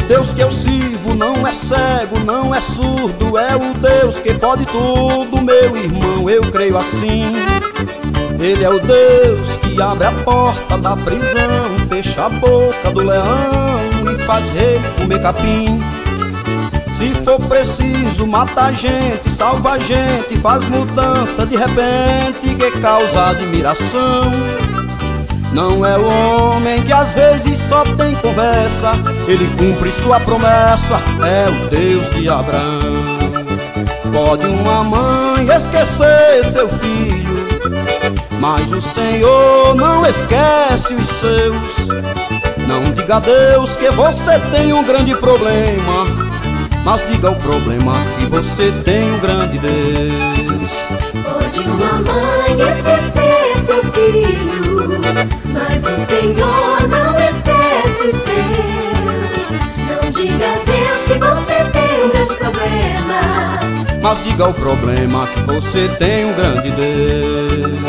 Deus que eu sirvo não é cego, não é surdo, é o Deus que pode tudo, meu irmão, eu creio assim. Ele é o Deus que abre a porta da prisão, fecha a boca do leão e faz rei comer capim. Se for preciso, mata a gente, salva a gente, faz mudança de repente que causa admiração. Não é o homem que às vezes só tem conversa, ele cumpre sua promessa, é o Deus de Abraão. Pode uma mãe esquecer seu filho, mas o Senhor não esquece os seus. Não diga a Deus que você tem um grande problema, mas diga o problema que você tem um grande Deus. Pode uma mãe esquecer seu filho, mas o Senhor não esquece os seus. Não diga a Deus que você tem um grande problema, mas diga o problema que você tem um grande Deus.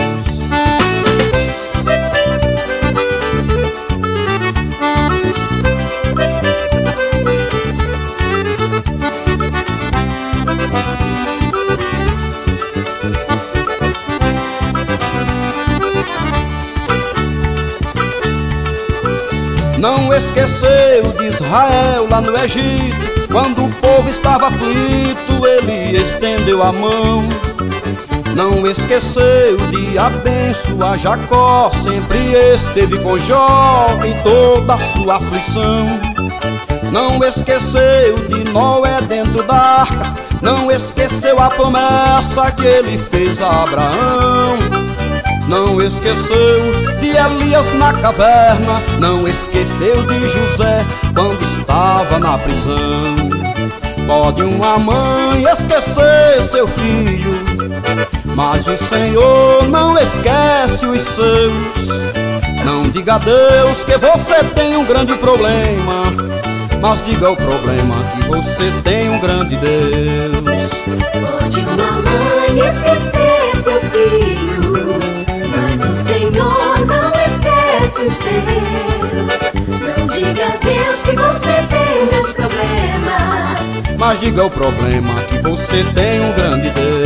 Não esqueceu de Israel lá no Egito, quando o povo estava aflito, ele estendeu a mão. Não esqueceu de abençoar Jacó, sempre esteve com Jó em toda a sua aflição. Não esqueceu de Noé dentro da arca, não esqueceu a promessa que ele fez a Abraão. Não esqueceu de Elias na caverna, não esqueceu de José quando estava na prisão. Pode uma mãe esquecer seu filho, mas o Senhor não esquece os seus. Não diga a Deus que você tem um grande problema, mas diga o problema que você tem um grande Deus. Pode uma mãe esquecer seu filho, mas o Senhor não esquece os seus. Não diga a Deus que você tem um grande problema, mas diga o problema que você tem um grande Deus.